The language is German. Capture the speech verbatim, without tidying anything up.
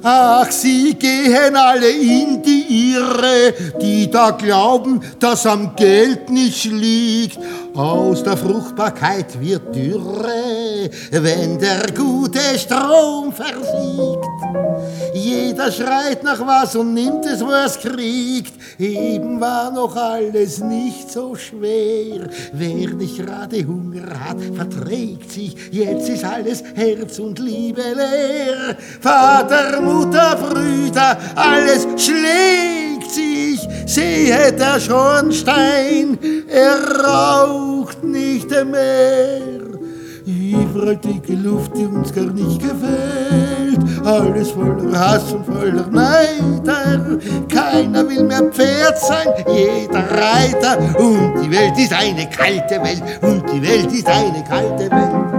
Ach, sie gehen alle in die Irre, die da glauben, dass am Geld nicht liegt. Aus der Fruchtbarkeit wird Dürre, wenn der gute Strom versiegt. Jeder schreit nach was und nimmt es, wo er's kriegt. Eben war noch alles nicht so schwer. Wer nicht gerade Hunger hat, verträgt sich. Jetzt ist alles Herz und Liebe leer. Vater, Mutter, Brüder, alles schlägt sich. Sehe der Schornstein, er raucht nicht mehr. Überall dicke Luft, die uns gar nicht gefällt. Alles voller Hass und voller Neider. Keiner will mehr Pferd sein, jeder Reiter. Und die Welt ist eine kalte Welt, und die Welt ist eine kalte Welt.